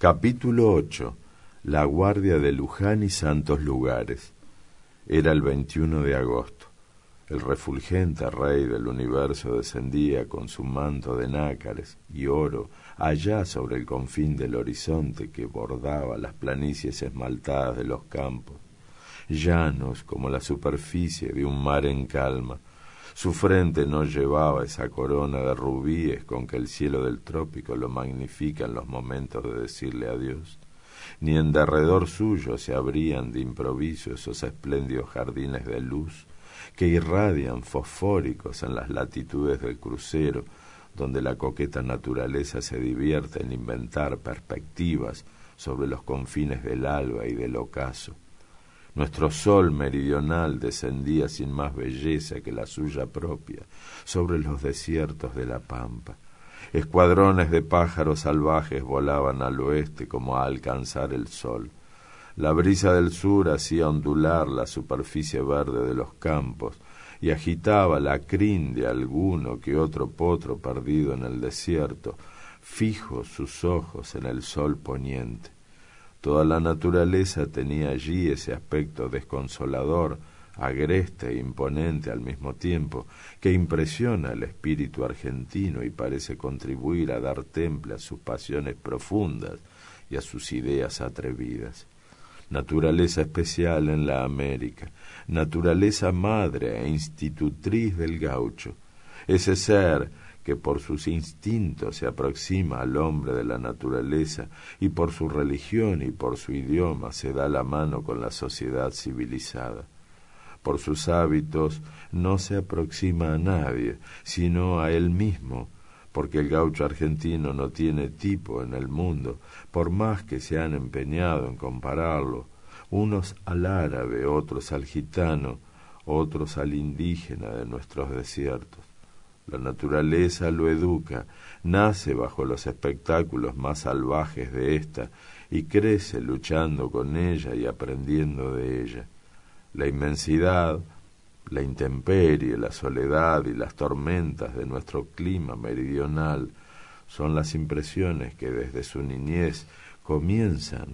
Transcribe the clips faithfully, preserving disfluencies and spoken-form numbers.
Capítulo ocho. La guardia de Luján y santos lugares. Era el veintiuno de agosto. El refulgente rey del universo descendía con su manto de nácares y oro allá sobre el confín del horizonte que bordaba las planicies esmaltadas de los campos, llanos como la superficie de un mar en calma. Su frente no llevaba esa corona de rubíes con que el cielo del trópico lo magnifica en los momentos de decirle adiós, ni en derredor suyo se abrían de improviso esos espléndidos jardines de luz que irradian fosfóricos en las latitudes del crucero, donde la coqueta naturaleza se divierte en inventar perspectivas sobre los confines del alba y del ocaso. Nuestro sol meridional descendía sin más belleza que la suya propia sobre los desiertos de la pampa. Escuadrones de pájaros salvajes volaban al oeste como a alcanzar el sol. La brisa del sur hacía ondular la superficie verde de los campos y agitaba la crin de alguno que otro potro perdido en el desierto, fijos sus ojos en el sol poniente. Toda la naturaleza tenía allí ese aspecto desconsolador, agreste e imponente al mismo tiempo, que impresiona al espíritu argentino y parece contribuir a dar temple a sus pasiones profundas y a sus ideas atrevidas. Naturaleza especial en la América, naturaleza madre e institutriz del gaucho, ese ser que por sus instintos se aproxima al hombre de la naturaleza y por su religión y por su idioma se da la mano con la sociedad civilizada. Por sus hábitos no se aproxima a nadie, sino a él mismo, porque el gaucho argentino no tiene tipo en el mundo, por más que se han empeñado en compararlo, unos al árabe, otros al gitano, otros al indígena de nuestros desiertos. La naturaleza lo educa, nace bajo los espectáculos más salvajes de ésta y crece luchando con ella y aprendiendo de ella. La inmensidad, la intemperie, la soledad y las tormentas de nuestro clima meridional son las impresiones que desde su niñez comienzan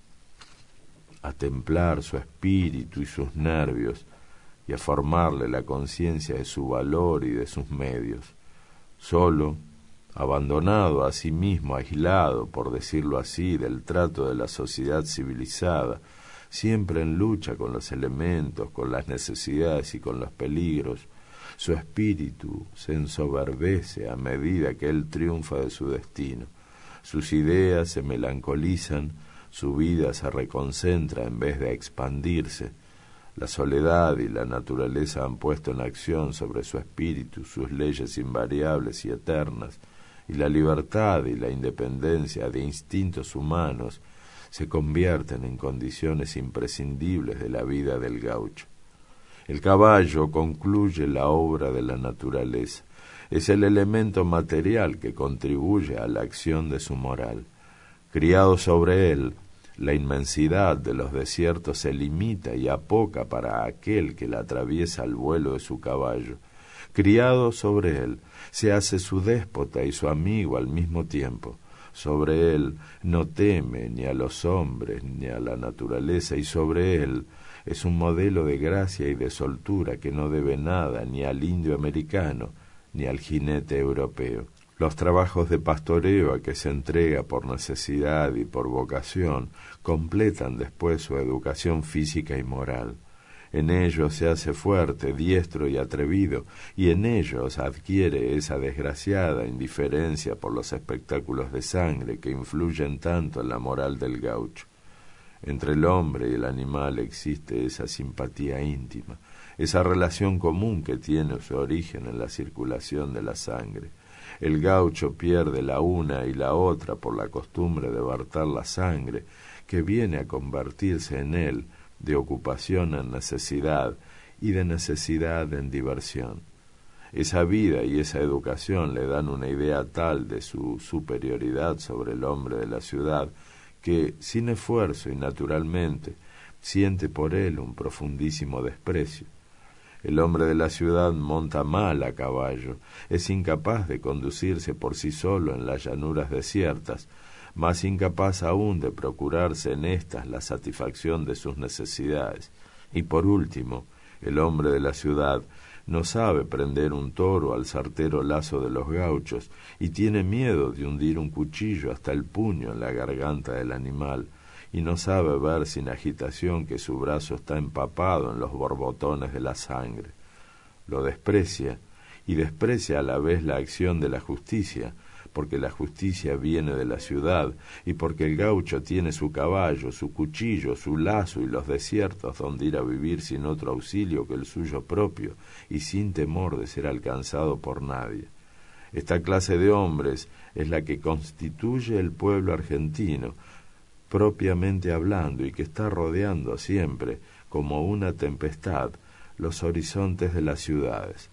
a templar su espíritu y sus nervios y a formarle la conciencia de su valor y de sus medios. Solo, abandonado a sí mismo, aislado, por decirlo así, del trato de la sociedad civilizada, siempre en lucha con los elementos, con las necesidades y con los peligros, su espíritu se ensoberbece a medida que él triunfa de su destino. Sus ideas se melancolizan, su vida se reconcentra en vez de expandirse. La soledad y la naturaleza han puesto en acción sobre su espíritu sus leyes invariables y eternas, y la libertad y la independencia de instintos humanos se convierten en condiciones imprescindibles de la vida del gaucho. El caballo concluye la obra de la naturaleza. Es el elemento material que contribuye a la acción de su moral. Criado sobre él, la inmensidad de los desiertos se limita y apoca para aquel que la atraviesa al vuelo de su caballo. Criado sobre él, se hace su déspota y su amigo al mismo tiempo. Sobre él no teme ni a los hombres ni a la naturaleza, y sobre él es un modelo de gracia y de soltura que no debe nada ni al indio americano ni al jinete europeo. Los trabajos de pastoreo a que se entrega por necesidad y por vocación completan después su educación física y moral. En ellos se hace fuerte, diestro y atrevido, y en ellos adquiere esa desgraciada indiferencia por los espectáculos de sangre que influyen tanto en la moral del gaucho. Entre el hombre y el animal existe esa simpatía íntima, esa relación común que tiene su origen en la circulación de la sangre. El gaucho pierde la una y la otra por la costumbre de verter la sangre, que viene a convertirse en él de ocupación en necesidad y de necesidad en diversión. Esa vida y esa educación le dan una idea tal de su superioridad sobre el hombre de la ciudad que, sin esfuerzo y naturalmente, siente por él un profundísimo desprecio. El hombre de la ciudad monta mal a caballo, es incapaz de conducirse por sí solo en las llanuras desiertas, más incapaz aún de procurarse en éstas la satisfacción de sus necesidades. Y por último, el hombre de la ciudad no sabe prender un toro al certero lazo de los gauchos y tiene miedo de hundir un cuchillo hasta el puño en la garganta del animal, y no sabe ver sin agitación que su brazo está empapado en los borbotones de la sangre. Lo desprecia, y desprecia a la vez la acción de la justicia, porque la justicia viene de la ciudad, y porque el gaucho tiene su caballo, su cuchillo, su lazo y los desiertos donde ir a vivir sin otro auxilio que el suyo propio, y sin temor de ser alcanzado por nadie. Esta clase de hombres es la que constituye el pueblo argentino, propiamente hablando, y que está rodeando siempre, como una tempestad, los horizontes de las ciudades.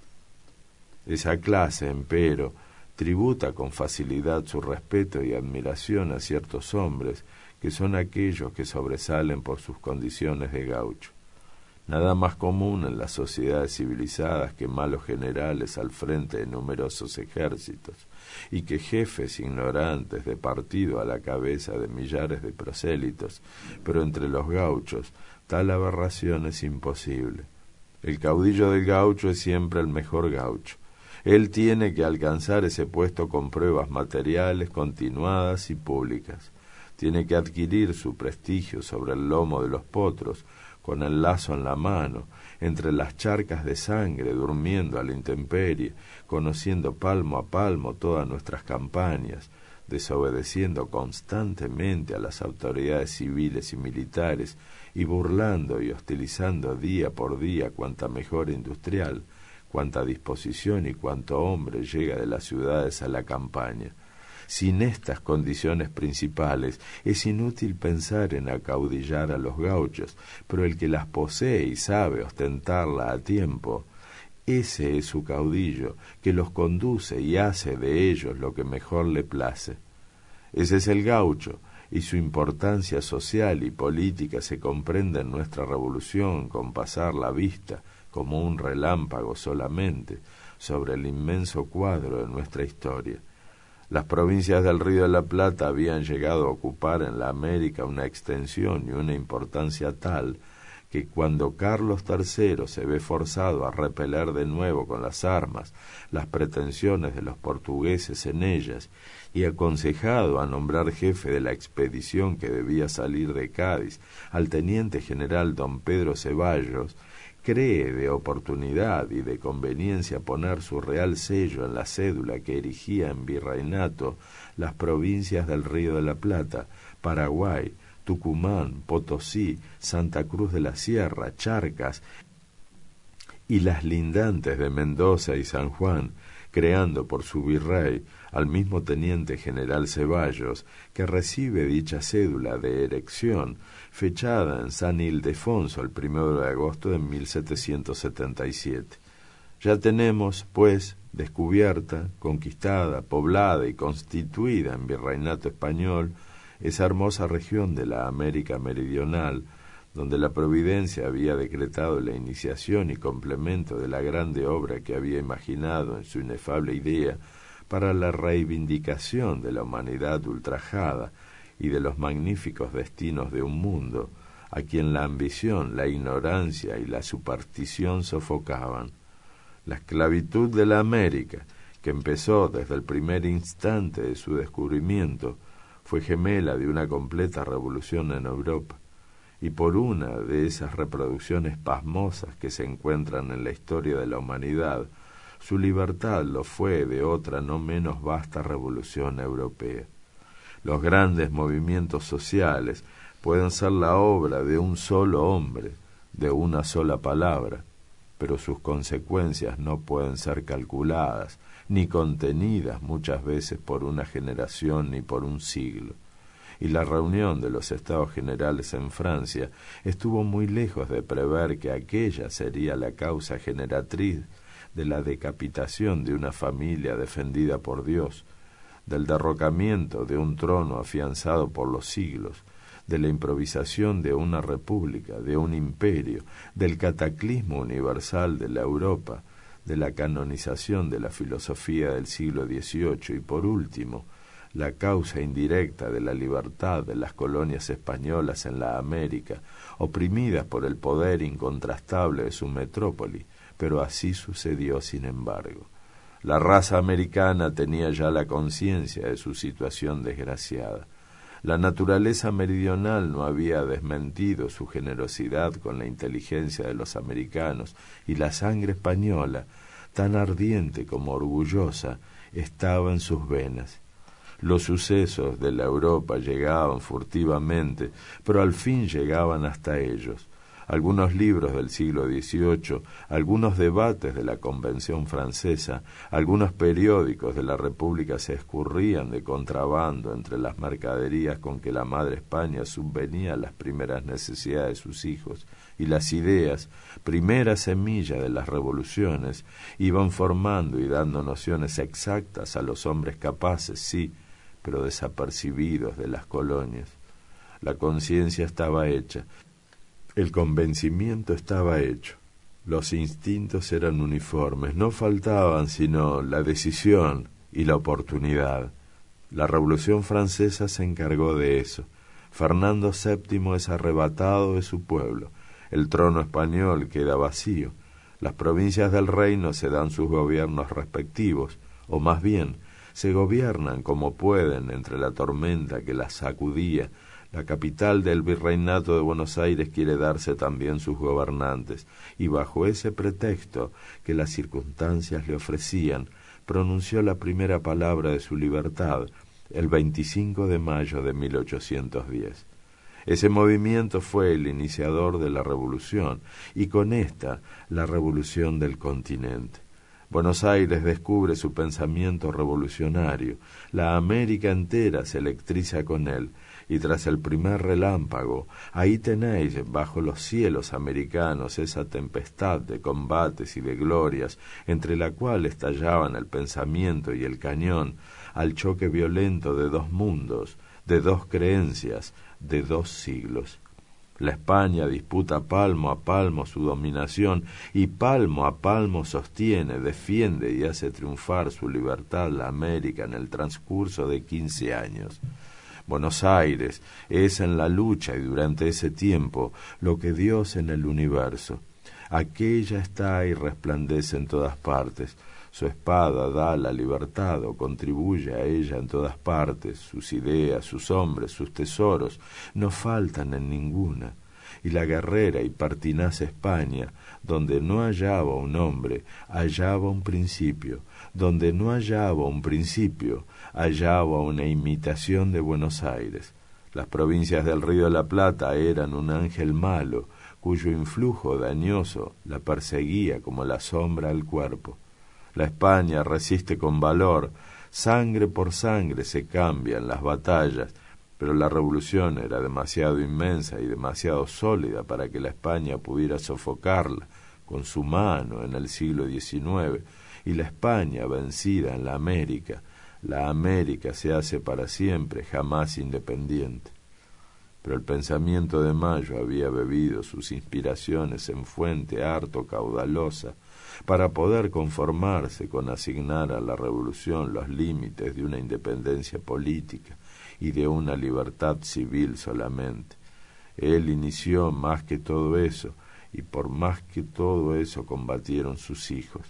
Esa clase, empero, tributa con facilidad su respeto y admiración a ciertos hombres, que son aquellos que sobresalen por sus condiciones de gaucho. Nada más común en las sociedades civilizadas que malos generales al frente de numerosos ejércitos, y que jefes ignorantes de partido a la cabeza de millares de prosélitos, pero entre los gauchos tal aberración es imposible. El caudillo del gaucho es siempre el mejor gaucho. Él tiene que alcanzar ese puesto con pruebas materiales continuadas y públicas. Tiene que adquirir su prestigio sobre el lomo de los potros, con el lazo en la mano, entre las charcas de sangre, durmiendo a la intemperie, conociendo palmo a palmo todas nuestras campañas, desobedeciendo constantemente a las autoridades civiles y militares, y burlando y hostilizando día por día cuanta mejora industrial, cuanta disposición y cuánto hombre llega de las ciudades a la campaña. Sin estas condiciones principales es inútil pensar en acaudillar a los gauchos, pero el que las posee y sabe ostentarla a tiempo, ese es su caudillo, que los conduce y hace de ellos lo que mejor le place. Ese es el gaucho, y su importancia social y política se comprende en nuestra revolución con pasar la vista, como un relámpago solamente, sobre el inmenso cuadro de nuestra historia. Las provincias del Río de la Plata habían llegado a ocupar en la América una extensión y una importancia tal que cuando Carlos tercero se ve forzado a repeler de nuevo con las armas las pretensiones de los portugueses en ellas y aconsejado a nombrar jefe de la expedición que debía salir de Cádiz al teniente general don Pedro Ceballos, cree de oportunidad y de conveniencia poner su real sello en la cédula que erigía en virreinato las provincias del Río de la Plata, Paraguay, Tucumán, Potosí, Santa Cruz de la Sierra, Charcas y las lindantes de Mendoza y San Juan, creando por su virrey al mismo teniente general Ceballos, que recibe dicha cédula de erección, fechada en San Ildefonso el primero de agosto de mil setecientos setenta y siete. Ya tenemos, pues, descubierta, conquistada, poblada y constituida en virreinato español, esa hermosa región de la América meridional, donde la Providencia había decretado la iniciación y complemento de la grande obra que había imaginado en su inefable idea para la reivindicación de la humanidad ultrajada y de los magníficos destinos de un mundo a quien la ambición, la ignorancia y la superstición sofocaban. La esclavitud de la América, que empezó desde el primer instante de su descubrimiento, fue gemela de una completa revolución en Europa, y por una de esas reproducciones pasmosas que se encuentran en la historia de la humanidad, su libertad lo fue de otra no menos vasta revolución europea. Los grandes movimientos sociales pueden ser la obra de un solo hombre, de una sola palabra, pero sus consecuencias no pueden ser calculadas, ni contenidas muchas veces por una generación ni por un siglo. Y la reunión de los Estados Generales en Francia estuvo muy lejos de prever que aquella sería la causa generatriz de la decapitación de una familia defendida por Dios, del derrocamiento de un trono afianzado por los siglos, de la improvisación de una república, de un imperio, del cataclismo universal de la Europa, de la canonización de la filosofía del siglo dieciocho y, por último, la causa indirecta de la libertad de las colonias españolas en la América, oprimidas por el poder incontrastable de su metrópoli, pero así sucedió sin embargo. La raza americana tenía ya la conciencia de su situación desgraciada. La naturaleza meridional no había desmentido su generosidad con la inteligencia de los americanos, y la sangre española, tan ardiente como orgullosa, estaba en sus venas. Los sucesos de la Europa llegaban furtivamente, pero al fin llegaban hasta ellos. Algunos libros del siglo dieciocho, algunos debates de la Convención Francesa, algunos periódicos de la República se escurrían de contrabando entre las mercaderías con que la madre España subvenía a las primeras necesidades de sus hijos, y las ideas, primera semilla de las revoluciones, iban formando y dando nociones exactas a los hombres capaces, sí, pero desapercibidos de las colonias. La conciencia estaba hecha, el convencimiento estaba hecho, los instintos eran uniformes, no faltaban sino la decisión y la oportunidad. La Revolución Francesa se encargó de eso. Fernando séptimo es arrebatado de su pueblo, el trono español queda vacío, las provincias del reino se dan sus gobiernos respectivos, o más bien, se gobiernan como pueden entre la tormenta que las sacudía. La capital del virreinato de Buenos Aires quiere darse también sus gobernantes, y bajo ese pretexto que las circunstancias le ofrecían, pronunció la primera palabra de su libertad el veinticinco de mayo de mil ochocientos diez. Ese movimiento fue el iniciador de la revolución, y con esta la revolución del continente. Buenos Aires descubre su pensamiento revolucionario, la América entera se electriza con él, y tras el primer relámpago, ahí tenéis bajo los cielos americanos esa tempestad de combates y de glorias, entre la cual estallaban el pensamiento y el cañón, al choque violento de dos mundos, de dos creencias, de dos siglos. La España disputa palmo a palmo su dominación, y palmo a palmo sostiene, defiende y hace triunfar su libertad la América en el transcurso de quince años. Buenos Aires es en la lucha y durante ese tiempo lo que Dios en el universo. Aquella está y resplandece en todas partes. Su espada da la libertad o contribuye a ella en todas partes. Sus ideas, sus hombres, sus tesoros no faltan en ninguna. Y la guerrera y pertinaz España, donde no hallaba un hombre, hallaba un principio. Donde no hallaba un principio, hallaba una imitación de Buenos Aires. Las provincias del Río de la Plata eran un ángel malo, cuyo influjo dañoso la perseguía como la sombra al cuerpo. La España resiste con valor, sangre por sangre se cambian las batallas, pero la revolución era demasiado inmensa y demasiado sólida para que la España pudiera sofocarla con su mano en el siglo diecinueve, y la España vencida en la América, la América se hace para siempre, jamás independiente. Pero el pensamiento de Mayo había bebido sus inspiraciones en fuente harto caudalosa para poder conformarse con asignar a la revolución los límites de una independencia política y de una libertad civil solamente. Él inició más que todo eso, y por más que todo eso combatieron sus hijos.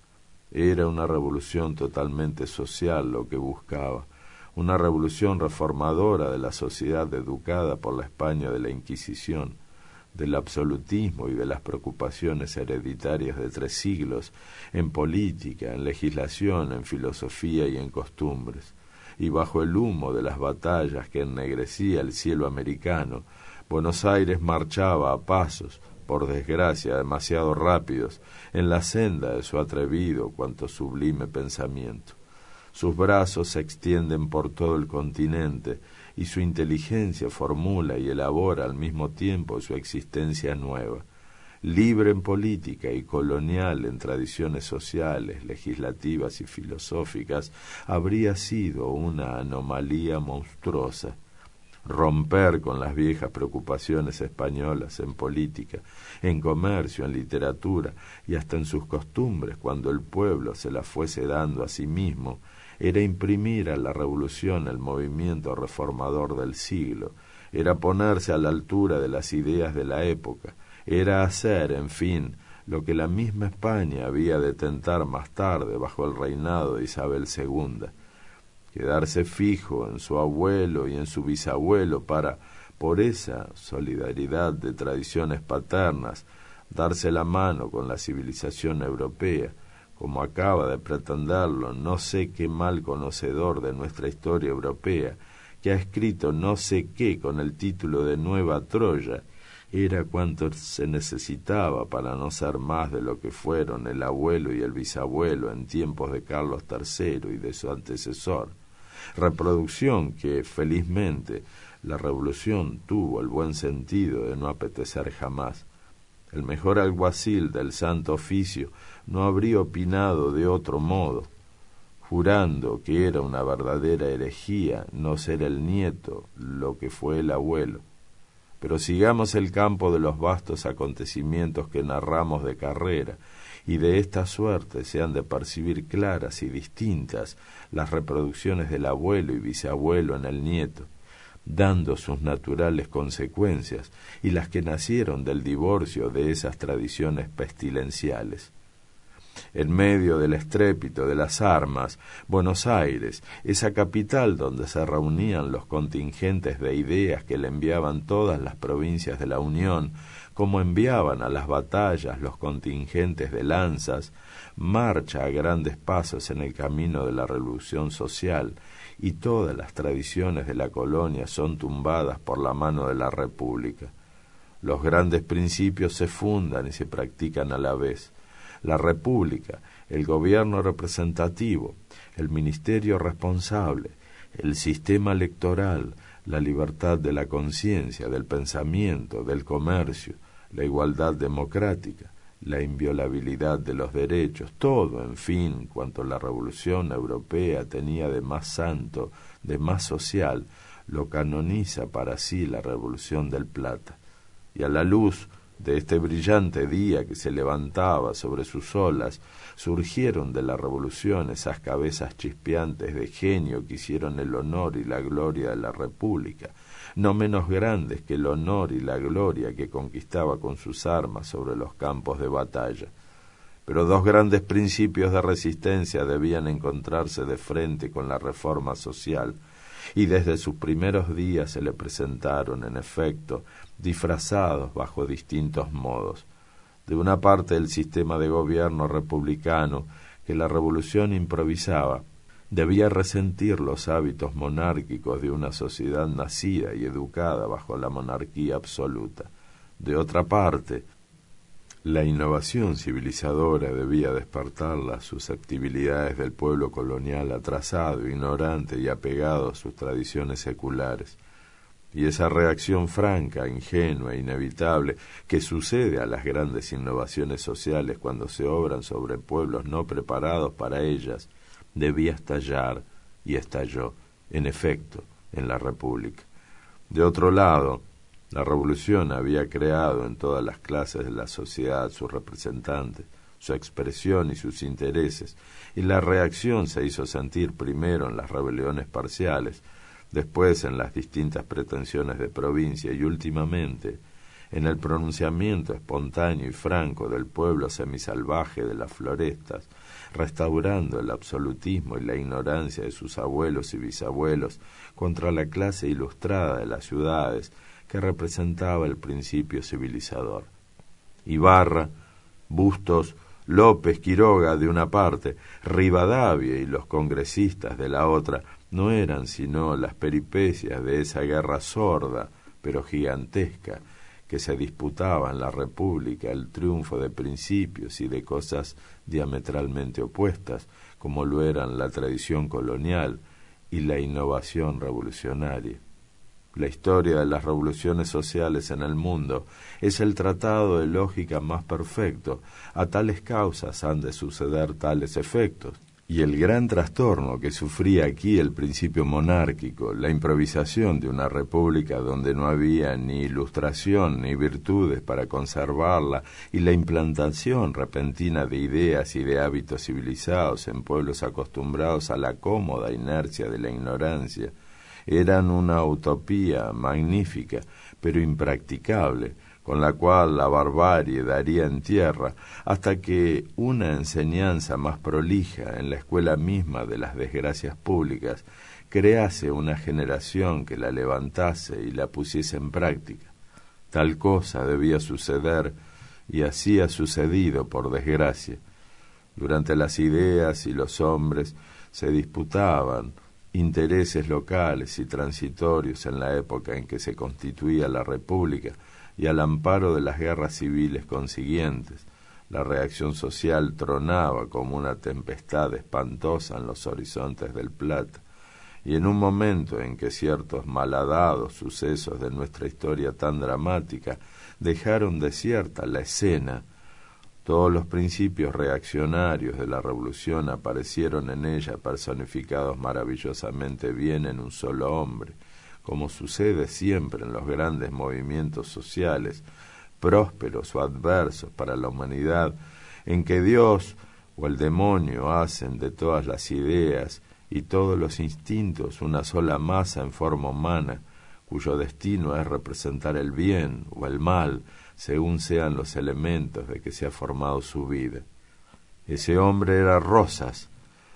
Era una revolución totalmente social lo que buscaba, una revolución reformadora de la sociedad educada por la España de la Inquisición, del absolutismo y de las preocupaciones hereditarias de tres siglos, en política, en legislación, en filosofía y en costumbres. Y bajo el humo de las batallas que ennegrecía el cielo americano, Buenos Aires marchaba a pasos, por desgracia demasiado rápidos, en la senda de su atrevido cuanto sublime pensamiento. Sus brazos se extienden por todo el continente, y su inteligencia formula y elabora al mismo tiempo su existencia nueva, libre en política y colonial en tradiciones sociales, legislativas y filosóficas, habría sido una anomalía monstruosa. Romper con las viejas preocupaciones españolas en política, en comercio, en literatura y hasta en sus costumbres cuando el pueblo se las fuese dando a sí mismo, era imprimir a la revolución el movimiento reformador del siglo, era ponerse a la altura de las ideas de la época, era hacer, en fin, lo que la misma España había de tentar más tarde bajo el reinado de Isabel segunda, quedarse fijo en su abuelo y en su bisabuelo para, por esa solidaridad de tradiciones paternas, darse la mano con la civilización europea, como acaba de pretenderlo no sé qué mal conocedor de nuestra historia europea, que ha escrito no sé qué con el título de Nueva Troya, era cuanto se necesitaba para no ser más de lo que fueron el abuelo y el bisabuelo en tiempos de Carlos tercero y de su antecesor. Reproducción que, felizmente, la revolución tuvo el buen sentido de no apetecer jamás. El mejor alguacil del Santo Oficio no habría opinado de otro modo, jurando que era una verdadera herejía no ser el nieto lo que fue el abuelo. Pero sigamos el campo de los vastos acontecimientos que narramos de carrera, y de esta suerte se han de percibir claras y distintas las reproducciones del abuelo y bisabuelo en el nieto, dando sus naturales consecuencias y las que nacieron del divorcio de esas tradiciones pestilenciales. En medio del estrépito de las armas, Buenos Aires, esa capital donde se reunían los contingentes de ideas que le enviaban todas las provincias de la Unión, como enviaban a las batallas los contingentes de lanzas, marcha a grandes pasos en el camino de la revolución social, y todas las tradiciones de la colonia son tumbadas por la mano de la República. Los grandes principios se fundan y se practican a la vez. La República, el gobierno representativo, el ministerio responsable, el sistema electoral, la libertad de la conciencia, del pensamiento, del comercio, la igualdad democrática, la inviolabilidad de los derechos, todo, en fin, cuanto la revolución europea tenía de más santo, de más social, lo canoniza para sí la Revolución del Plata. Y a la luz de este brillante día que se levantaba sobre sus olas, surgieron de la revolución esas cabezas chispeantes de genio que hicieron el honor y la gloria de la República, no menos grandes que el honor y la gloria que conquistaba con sus armas sobre los campos de batalla. Pero dos grandes principios de resistencia debían encontrarse de frente con la reforma social, y desde sus primeros días se le presentaron, en efecto, disfrazados bajo distintos modos. De una parte el sistema de gobierno republicano que la revolución improvisaba debía resentir los hábitos monárquicos de una sociedad nacida y educada bajo la monarquía absoluta. De otra parte, la innovación civilizadora debía despertar las susceptibilidades del pueblo colonial atrasado, ignorante y apegado a sus tradiciones seculares. Y esa reacción franca, ingenua e inevitable que sucede a las grandes innovaciones sociales cuando se obran sobre pueblos no preparados para ellas, debía estallar, y estalló, en efecto, en la República. De otro lado, la revolución había creado en todas las clases de la sociedad sus representantes, su expresión y sus intereses, y la reacción se hizo sentir primero en las rebeliones parciales, después en las distintas pretensiones de provincia y últimamente en el pronunciamiento espontáneo y franco del pueblo semisalvaje de las florestas, restaurando el absolutismo y la ignorancia de sus abuelos y bisabuelos contra la clase ilustrada de las ciudades que representaba el principio civilizador. Ibarra, Bustos, López, Quiroga de una parte, Rivadavia y los congresistas de la otra no eran sino las peripecias de esa guerra sorda pero gigantesca que se disputaba en la República el triunfo de principios y de cosas diametralmente opuestas, como lo eran la tradición colonial y la innovación revolucionaria. La historia de las revoluciones sociales en el mundo es el tratado de lógica más perfecto. A tales causas han de suceder tales efectos. Y el gran trastorno que sufría aquí el principio monárquico, la improvisación de una república donde no había ni ilustración ni virtudes para conservarla, y la implantación repentina de ideas y de hábitos civilizados en pueblos acostumbrados a la cómoda inercia de la ignorancia, eran una utopía magnífica, pero impracticable, con la cual la barbarie daría en tierra, hasta que una enseñanza más prolija en la escuela misma de las desgracias públicas crease una generación que la levantase y la pusiese en práctica. Tal cosa debía suceder, y así ha sucedido, por desgracia. Durante las ideas y los hombres se disputaban intereses locales y transitorios en la época en que se constituía la República, y al amparo de las guerras civiles consiguientes, la reacción social tronaba como una tempestad espantosa en los horizontes del Plata, y en un momento en que ciertos malhadados sucesos de nuestra historia tan dramática dejaron desierta la escena, todos los principios reaccionarios de la revolución aparecieron en ella personificados maravillosamente bien en un solo hombre, como sucede siempre en los grandes movimientos sociales, prósperos o adversos para la humanidad, en que Dios o el demonio hacen de todas las ideas y todos los instintos una sola masa en forma humana, cuyo destino es representar el bien o el mal, según sean los elementos de que se ha formado su vida. Ese hombre era Rosas,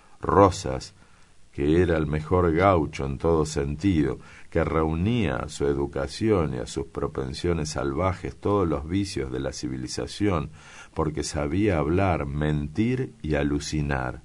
Rosas, que era el mejor gaucho en todo sentido, que reunía a su educación y a sus propensiones salvajes todos los vicios de la civilización, porque sabía hablar, mentir y alucinar.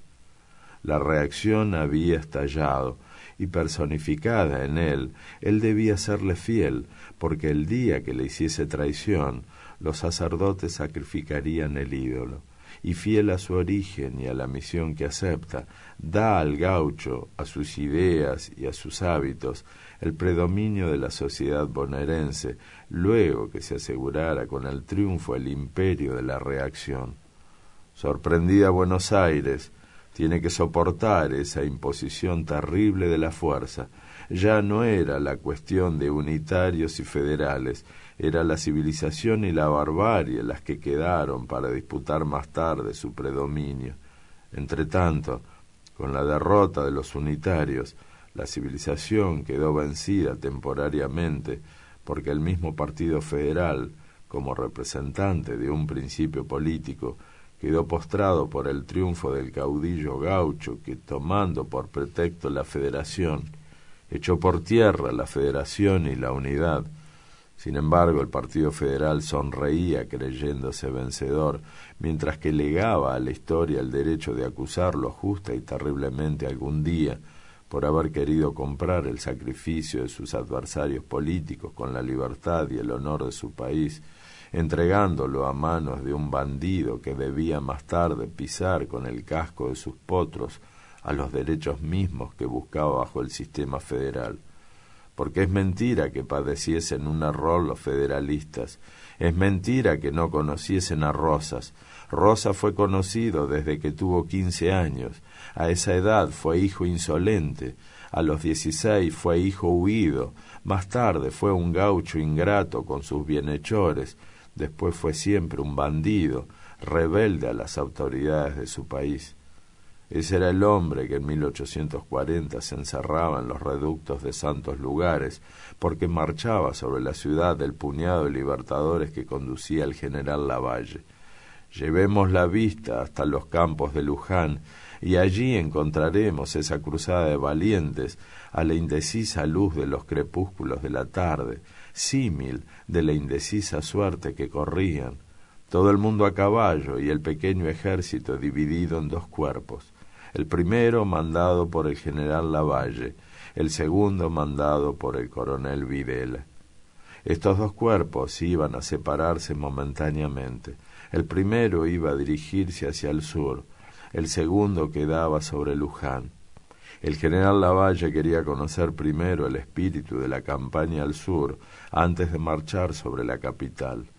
La reacción había estallado, y personificada en él, él debía serle fiel, porque el día que le hiciese traición, los sacerdotes sacrificarían el ídolo. Y fiel a su origen y a la misión que acepta, da al gaucho, a sus ideas y a sus hábitos, el predominio de la sociedad bonaerense, luego que se asegurara con el triunfo el imperio de la reacción. Sorprendida Buenos Aires tiene que soportar esa imposición terrible de la fuerza. Ya no era la cuestión de unitarios y federales, era la civilización y la barbarie las que quedaron para disputar más tarde su predominio. Entretanto, con la derrota de los unitarios, la civilización quedó vencida temporariamente, porque el mismo Partido Federal, como representante de un principio político, quedó postrado por el triunfo del caudillo gaucho que, tomando por pretexto la federación, echó por tierra la federación y la unidad. Sin embargo, el Partido Federal sonreía creyéndose vencedor, mientras que legaba a la historia el derecho de acusarlo justa y terriblemente algún día por haber querido comprar el sacrificio de sus adversarios políticos con la libertad y el honor de su país, entregándolo a manos de un bandido que debía más tarde pisar con el casco de sus potros a los derechos mismos que buscaba bajo el sistema federal. Porque es mentira que padeciesen un error los federalistas, es mentira que no conociesen a Rosas. Rosas fue conocido desde que tuvo quince años, a esa edad fue hijo insolente, a los dieciséis fue hijo huido, más tarde fue un gaucho ingrato con sus bienhechores, después fue siempre un bandido, rebelde a las autoridades de su país. Ese era el hombre que en mil ochocientos cuarenta se encerraba en los reductos de Santos Lugares, porque marchaba sobre la ciudad del puñado de libertadores que conducía el general Lavalle. Llevemos la vista hasta los campos de Luján, y allí encontraremos esa cruzada de valientes a la indecisa luz de los crepúsculos de la tarde, símil de la indecisa suerte que corrían, todo el mundo a caballo y el pequeño ejército dividido en dos cuerpos. El primero mandado por el general Lavalle, el segundo mandado por el coronel Videla. Estos dos cuerpos iban a separarse momentáneamente. El primero iba a dirigirse hacia el sur, el segundo quedaba sobre Luján. El general Lavalle quería conocer primero el espíritu de la campaña al sur antes de marchar sobre la capital.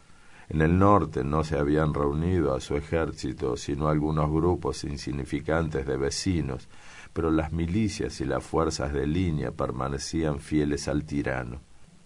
En el norte no se habían reunido a su ejército sino algunos grupos insignificantes de vecinos, pero las milicias y las fuerzas de línea permanecían fieles al tirano.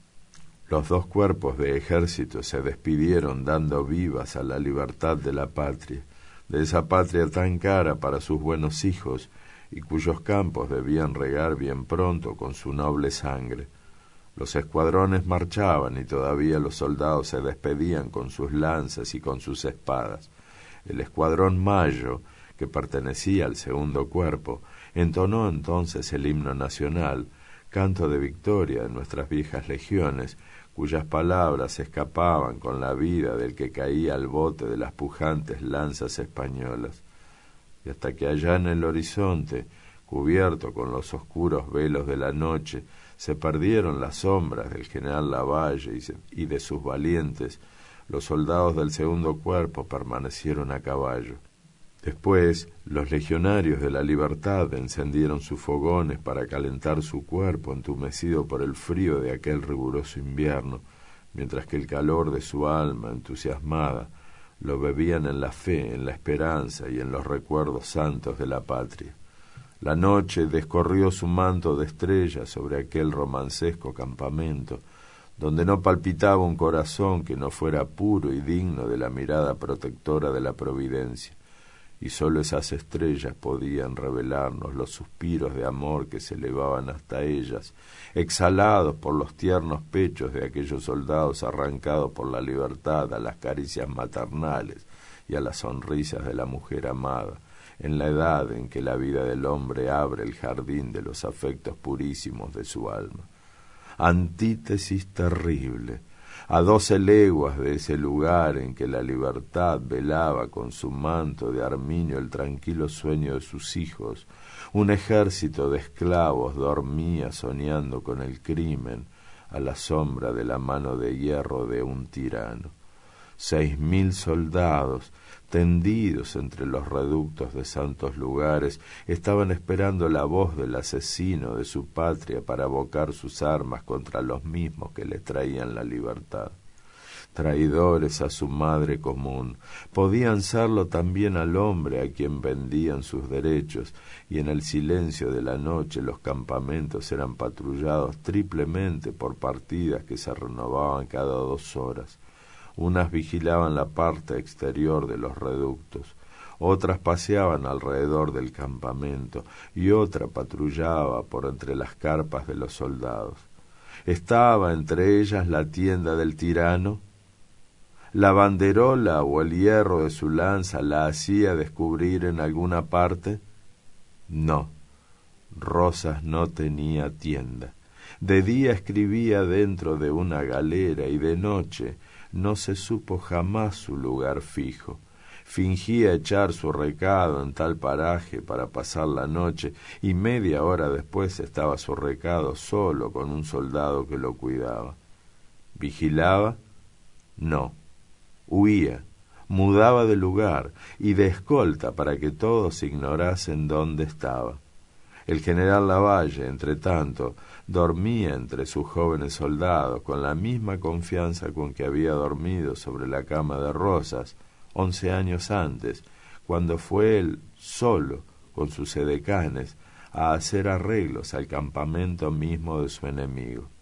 Los dos cuerpos de ejército se despidieron dando vivas a la libertad de la patria, de esa patria tan cara para sus buenos hijos y cuyos campos debían regar bien pronto con su noble sangre. Los escuadrones marchaban y todavía los soldados se despedían con sus lanzas y con sus espadas. El escuadrón Mayo, que pertenecía al segundo cuerpo, entonó entonces el himno nacional, canto de victoria de nuestras viejas legiones, cuyas palabras escapaban con la vida del que caía al bote de las pujantes lanzas españolas. Y hasta que allá en el horizonte, cubierto con los oscuros velos de la noche, se perdieron las sombras del general Lavalle y de sus valientes, los soldados del segundo cuerpo permanecieron a caballo. Después, los legionarios de la libertad encendieron sus fogones para calentar su cuerpo entumecido por el frío de aquel riguroso invierno, mientras que el calor de su alma entusiasmada lo bebían en la fe, en la esperanza y en los recuerdos santos de la patria. La noche descorrió su manto de estrellas sobre aquel romancesco campamento, donde no palpitaba un corazón que no fuera puro y digno de la mirada protectora de la providencia, y sólo esas estrellas podían revelarnos los suspiros de amor que se elevaban hasta ellas, exhalados por los tiernos pechos de aquellos soldados arrancados por la libertad a las caricias maternales y a las sonrisas de la mujer amada, en la edad en que la vida del hombre abre el jardín de los afectos purísimos de su alma. Antítesis terrible. A doce leguas de ese lugar en que la libertad velaba con su manto de armiño el tranquilo sueño de sus hijos, un ejército de esclavos dormía soñando con el crimen a la sombra de la mano de hierro de un tirano. Seis mil soldados, tendidos entre los reductos de santos lugares, estaban esperando la voz del asesino de su patria para abocar sus armas contra los mismos que les traían la libertad. Traidores a su madre común, podían serlo también al hombre a quien vendían sus derechos, y en el silencio de la noche los campamentos eran patrullados triplemente por partidas que se renovaban cada dos horas. Unas vigilaban la parte exterior de los reductos, otras paseaban alrededor del campamento y otra patrullaba por entre las carpas de los soldados. ¿Estaba entre ellas la tienda del tirano? ¿La banderola o el hierro de su lanza la hacía descubrir en alguna parte? No, Rosas no tenía tienda. De día escribía dentro de una galera y de noche no se supo jamás su lugar fijo. Fingía echar su recado en tal paraje para pasar la noche y media hora después estaba su recado solo con un soldado que lo cuidaba. ¿Vigilaba? No. Huía, mudaba de lugar y de escolta para que todos ignorasen dónde estaba. El general Lavalle, entre tanto, dormía entre sus jóvenes soldados con la misma confianza con que había dormido sobre la cama de Rosas once años antes, cuando fue él solo, con sus edecanes, a hacer arreglos al campamento mismo de su enemigo.